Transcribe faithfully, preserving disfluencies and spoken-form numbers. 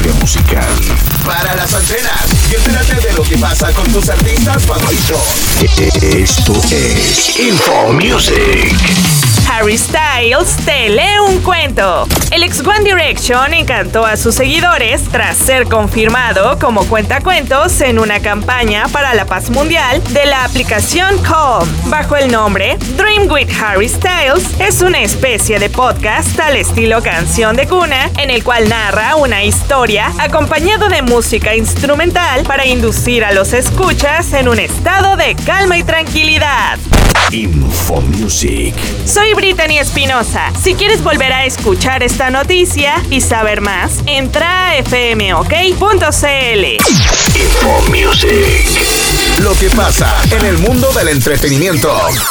industria musical. Para las antenas y entérate de lo que pasa con tus artistas favoritos. Esto es Info Music. Harry Styles te lee un cuento. El ex One Direction encantó a sus seguidores tras ser confirmado como cuentacuentos en una campaña para la paz mundial de la aplicación Calm. Bajo el nombre Dream with Harry Styles, es una especie de podcast al estilo canción de cuna, en el cual narra una historia acompañado de música instrumental para inducir a los escuchas en un estado de calma y tranquilidad. Info Music. Soy Brittany Espinosa. Si quieres volver a escuchar esta noticia y saber más, entra a f m o k punto c l. Info Music. Lo que pasa en el mundo del entretenimiento.